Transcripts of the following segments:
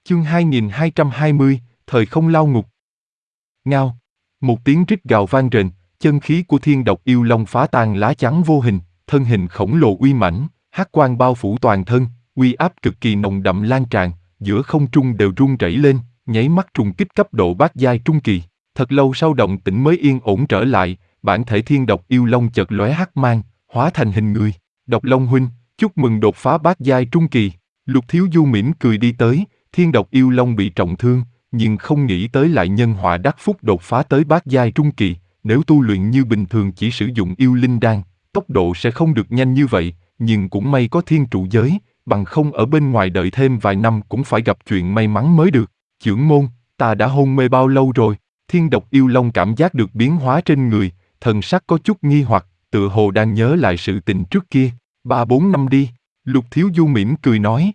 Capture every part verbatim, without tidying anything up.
Chương hai nghìn hai trăm hai mươi, Thời không lao ngục. Ngao. Một tiếng rít gào vang rền, chân khí của thiên độc yêu long phá tan lá chắn vô hình, thân hình khổng lồ uy mãnh, hắc quang bao phủ toàn thân, uy áp cực kỳ nồng đậm lan tràn, giữa không trung đều rung rẩy lên, nháy mắt trùng kích cấp độ bát giai trung kỳ. Thật lâu sau động tĩnh mới yên ổn trở lại, bản thể thiên độc yêu long chợt lóe hắc mang, hóa thành hình người. Độc Long huynh, chúc mừng đột phá bát giai trung kỳ. Lục Thiếu Du mỉm cười đi tới. Thiên độc yêu long bị trọng thương, nhưng không nghĩ tới lại nhân họa đắc phúc đột phá tới bát giai trung kỳ. Nếu tu luyện như bình thường chỉ sử dụng yêu linh đan, tốc độ sẽ không được nhanh như vậy, nhưng cũng may có thiên trụ giới, bằng không ở bên ngoài đợi thêm vài năm cũng phải gặp chuyện may mắn mới được. Chưởng môn, ta đã hôn mê bao lâu rồi? Thiên độc yêu long cảm giác được biến hóa trên người, thần sắc có chút nghi hoặc, tựa hồ đang nhớ lại sự tình trước kia. Ba bốn năm đi. Lục Thiếu Du mỉm cười nói.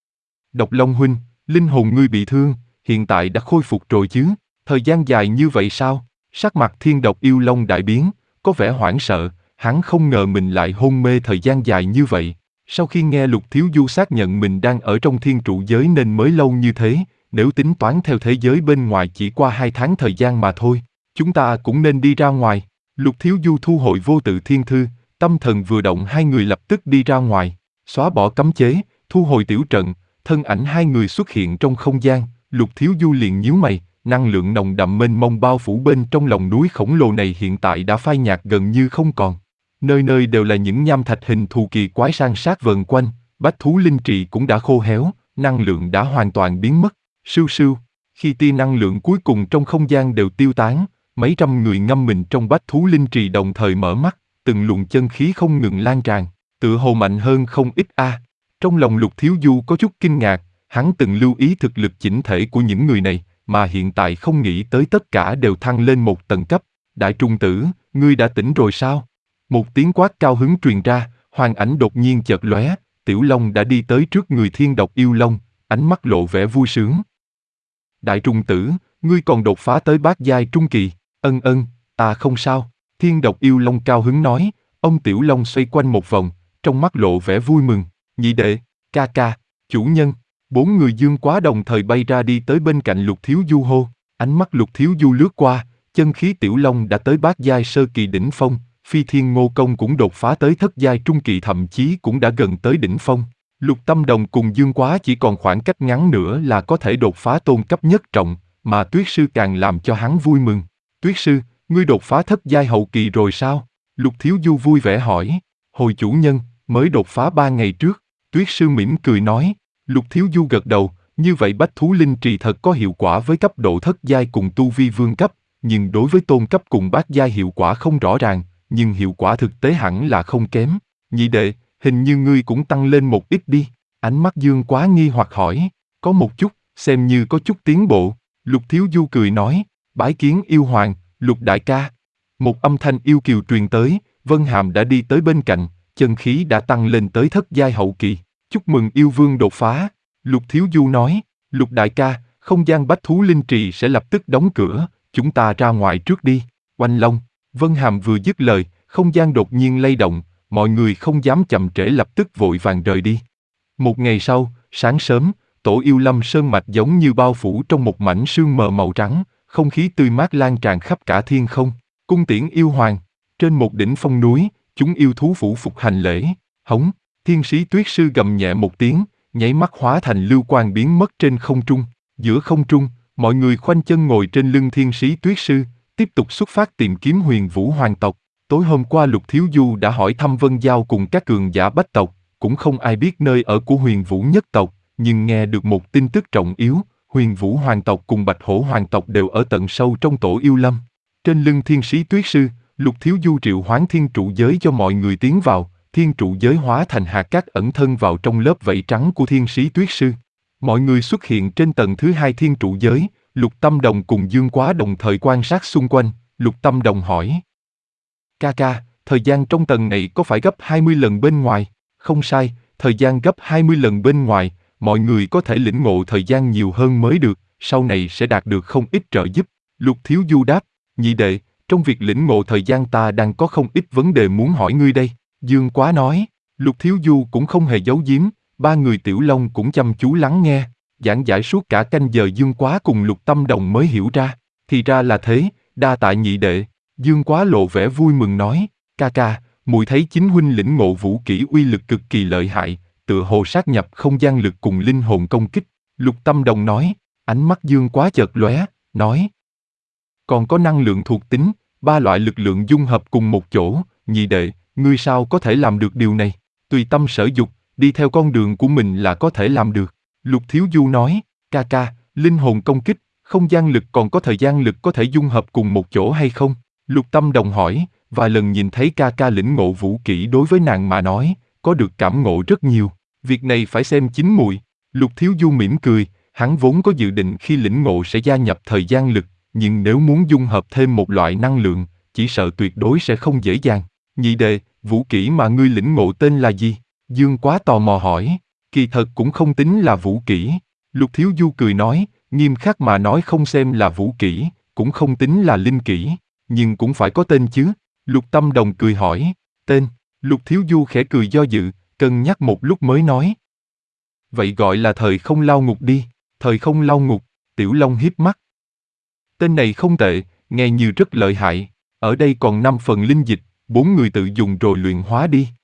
Độc Long huynh, linh hồn ngươi bị thương, hiện tại đã khôi phục rồi chứ? Thời gian dài như vậy sao? Sắc mặt thiên độc yêu long đại biến, có vẻ hoảng sợ, hắn không ngờ mình lại hôn mê thời gian dài như vậy. Sau khi nghe Lục Thiếu Du xác nhận mình đang ở trong thiên trụ giới nên mới lâu như thế, nếu tính toán theo thế giới bên ngoài chỉ qua hai tháng thời gian mà thôi, chúng ta cũng nên đi ra ngoài. Lục Thiếu Du thu hồi vô tự thiên thư, tâm thần vừa động hai người lập tức đi ra ngoài, xóa bỏ cấm chế, thu hồi tiểu trận, thân ảnh hai người xuất hiện trong không gian. Lục Thiếu Du liền nhíu mày, năng lượng nồng đậm mênh mông bao phủ bên trong lòng núi khổng lồ này hiện tại đã phai nhạt gần như không còn. Nơi nơi đều là những nham thạch hình thù kỳ quái san sát vần quanh, bách thú linh trì cũng đã khô héo, năng lượng đã hoàn toàn biến mất. Sưu sưu, khi tia năng lượng cuối cùng trong không gian đều tiêu tán, mấy trăm người ngâm mình trong bách thú linh trì đồng thời mở mắt, từng luồng chân khí không ngừng lan tràn, tựa hồ mạnh hơn không ít a. À. Trong lòng Lục Thiếu Du có chút kinh ngạc, hắn từng lưu ý thực lực chỉnh thể của những người này, mà hiện tại không nghĩ tới tất cả đều thăng lên một tầng cấp. Đại Trung Tử, ngươi đã tỉnh rồi sao? Một tiếng quát cao hứng truyền ra, hoàng ảnh đột nhiên chợt lóe, Tiểu Long đã đi tới trước người thiên độc yêu long, ánh mắt lộ vẻ vui sướng. Đại Trung Tử, ngươi còn đột phá tới bát giai trung kỳ. Ân ân, ta không sao. Thiên độc yêu long cao hứng nói. Ông Tiểu Long xoay quanh một vòng, trong mắt lộ vẻ vui mừng. Nhị đệ, ca ca, chủ nhân. Bốn người Dương Quá đồng thời bay ra đi tới bên cạnh Lục Thiếu Du hô. Ánh mắt Lục Thiếu Du lướt qua, chân khí Tiểu Long đã tới bát giai sơ kỳ đỉnh phong. Phi Thiên Ngô Công cũng đột phá tới thất giai trung kỳ, thậm chí cũng đã gần tới đỉnh phong. Lục Tâm Đồng cùng Dương Quá chỉ còn khoảng cách ngắn nữa là có thể đột phá tôn cấp nhất trọng, mà Tuyết Sư càng làm cho hắn vui mừng. Tuyết Sư, ngươi đột phá thất giai hậu kỳ rồi sao? Lục Thiếu Du vui vẻ hỏi. Hồi chủ nhân, mới đột phá ba ngày trước. Tuyết Sư mỉm cười nói. Lục Thiếu Du gật đầu, như vậy bách thú linh trì thật có hiệu quả với cấp độ thất giai cùng tu vi vương cấp, nhưng đối với tôn cấp cùng bát giai hiệu quả không rõ ràng, nhưng hiệu quả thực tế hẳn là không kém. Nhị đệ, hình như ngươi cũng tăng lên một ít đi. Ánh mắt Dương Quá nghi hoặc hỏi. Có một chút, xem như có chút tiến bộ. Lục Thiếu Du cười nói. Bái kiến yêu hoàng, Lục đại ca. Một âm thanh yêu kiều truyền tới, Vân Hàm đã đi tới bên cạnh, chân khí đã tăng lên tới thất giai hậu kỳ. Chúc mừng yêu vương đột phá. Lục Thiếu Du nói. Lục đại ca, không gian bách thú linh trì sẽ lập tức đóng cửa, chúng ta ra ngoài trước đi. Oanh Long. Vân Hàm vừa dứt lời, không gian đột nhiên lay động, mọi người không dám chậm trễ lập tức vội vàng rời đi. Một ngày sau, sáng sớm, tổ yêu Lâm Sơn Mạch giống như bao phủ trong một mảnh sương mờ màu trắng, không khí tươi mát lan tràn khắp cả thiên không. Cung tiễn yêu hoàng. Trên một đỉnh phong núi, chúng yêu thú phủ phục hành lễ. Hống. Thiên sĩ Tuyết Sư gầm nhẹ một tiếng, nháy mắt hóa thành lưu quang biến mất trên không trung. Giữa không trung, mọi người khoanh chân ngồi trên lưng thiên sĩ Tuyết Sư, tiếp tục xuất phát tìm kiếm Huyền Vũ hoàng tộc. Tối hôm qua Lục Thiếu Du đã hỏi thăm Vân Giao cùng các cường giả bách tộc, cũng không ai biết nơi ở của Huyền Vũ nhất tộc, nhưng nghe được một tin tức trọng yếu, Huyền Vũ hoàng tộc cùng Bạch Hổ hoàng tộc đều ở tận sâu trong tổ yêu lâm. Trên lưng thiên sĩ Tuyết Sư, Lục Thiếu Du triệu hoán thiên trụ giới cho mọi người tiến vào, thiên trụ giới hóa thành hạt cát ẩn thân vào trong lớp vảy trắng của thiên sĩ Tuyết Sư. Mọi người xuất hiện trên tầng thứ hai thiên trụ giới, Lục Tâm Đồng cùng Dương Quá đồng thời quan sát xung quanh. Lục Tâm Đồng hỏi. Ca ca, thời gian trong tầng này có phải gấp hai mươi lần bên ngoài? Không sai, thời gian gấp hai mươi lần bên ngoài, mọi người có thể lĩnh ngộ thời gian nhiều hơn mới được, sau này sẽ đạt được không ít trợ giúp. Lục Thiếu Du đáp. Nhị đệ, trong việc lĩnh ngộ thời gian ta đang có không ít vấn đề muốn hỏi ngươi đây. Dương Quá nói. Lục Thiếu Du cũng không hề giấu giếm, ba người Tiểu Long cũng chăm chú lắng nghe. giảng giải suốt cả canh giờ Dương Quá cùng Lục Tâm Đồng mới hiểu ra. Thì ra là thế, đa tạ nhị đệ. Dương Quá lộ vẻ vui mừng nói, ca ca, muội thấy chính huynh lĩnh ngộ vũ kỹ uy lực cực kỳ lợi hại, tựa hồ sát nhập không gian lực cùng linh hồn công kích. Lục Tâm Đồng nói, ánh mắt Dương Quá chợt lóe, nói. Còn có năng lượng thuộc tính, ba loại lực lượng dung hợp cùng một chỗ, nhị đệ, ngươi sao có thể làm được điều này? Tùy tâm sở dục, đi theo con đường của mình là có thể làm được. Lục Thiếu Du nói, ca ca, linh hồn công kích, không gian lực còn có thời gian lực có thể dung hợp cùng một chỗ hay không? Lục Tâm Đồng hỏi, vài lần nhìn thấy ca ca lĩnh ngộ vũ kỹ đối với nàng mà nói, có được cảm ngộ rất nhiều. Việc này phải xem chính muội. Lục Thiếu Du mỉm cười, hắn vốn có dự định khi lĩnh ngộ sẽ gia nhập thời gian lực, nhưng nếu muốn dung hợp thêm một loại năng lượng, chỉ sợ tuyệt đối sẽ không dễ dàng. Nhị đệ, vũ kỹ mà ngươi lĩnh ngộ tên là gì? Dương Quá tò mò hỏi. Kỳ thật cũng không tính là vũ kỹ. Lục Thiếu Du cười nói, nghiêm khắc mà nói không xem là vũ kỹ, cũng không tính là linh kỹ, nhưng cũng phải có tên chứ. Lục Tâm Đồng cười hỏi, tên. Lục Thiếu Du khẽ cười do dự, cân nhắc một lúc mới nói. Vậy gọi là thời không lao ngục đi. Thời không lao ngục. Tiểu Long hiếp mắt. Tên này không tệ, nghe như rất lợi hại. Ở đây còn năm phần linh dịch, bốn người tự dùng rồi luyện hóa đi.